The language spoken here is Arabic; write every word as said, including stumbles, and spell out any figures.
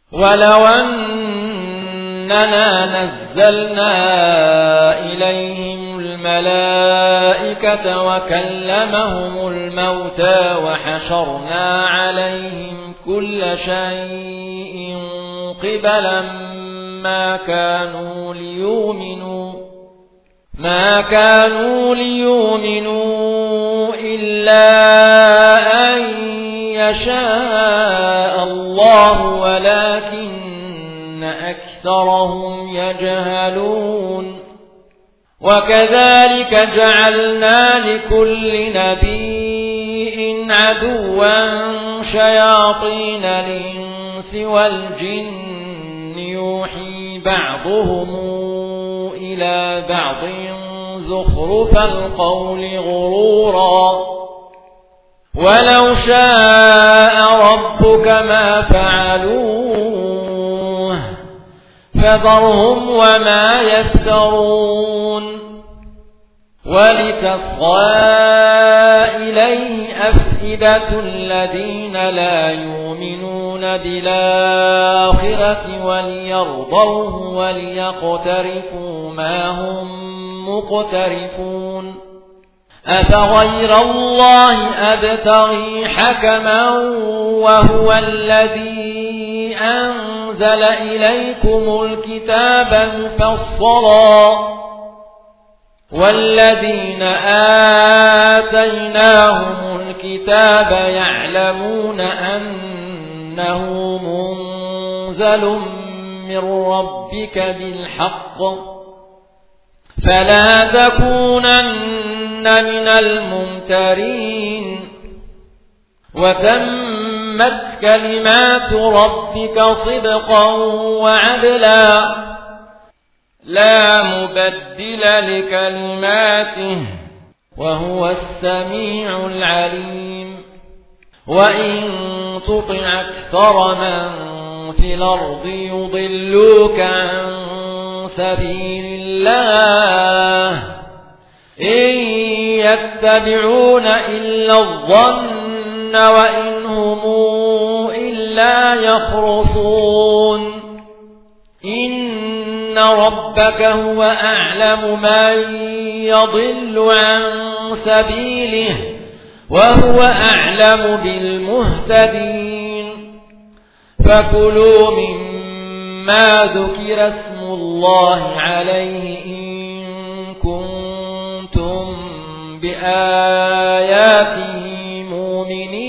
ولو أننا نزلنا إليهم الملائكة وكلمهم الموتى وحشرنا عليهم كل شيء قبلا ما كانوا ليؤمنوا ما كانوا ليؤمنوا إلا أن يشاء الله ولكن أكثرهم يجهلون وكذلك جعلنا لكل نبي عدوا شياطين الإنس والجن يوحي بعضهم إلى بعض زخرف القول غرورا ولو شاء ربك ما فعلوه فذرهم وما يفترون ولتصغى إليه أفئدة الذين لا يؤمنون بالآخرة وليرضوه وليقترفوا ما هم مقترفون أفغير الله أبتغي حكما وهو الذي أنزل إليكم الكتاب مفصلا والذين آتيناهم الكتاب يعلمون أنه منزل من ربك بالحق فلا تكونن من الممترين وتمت كلمات ربك صدقا وعدلا لا مبدل لكلماته وهو السميع العليم وإن تطع أكثر من في الأرض يضلوك عن سبيل الله إن يتبعون إلا الظن وإن هم إلا يخرصون إن ربك هو أعلم من يضل عن سبيله وهو أعلم بالمهتدين فكلوا مما ذكر اسم الله عليه إن كنتم بآياته مؤمنين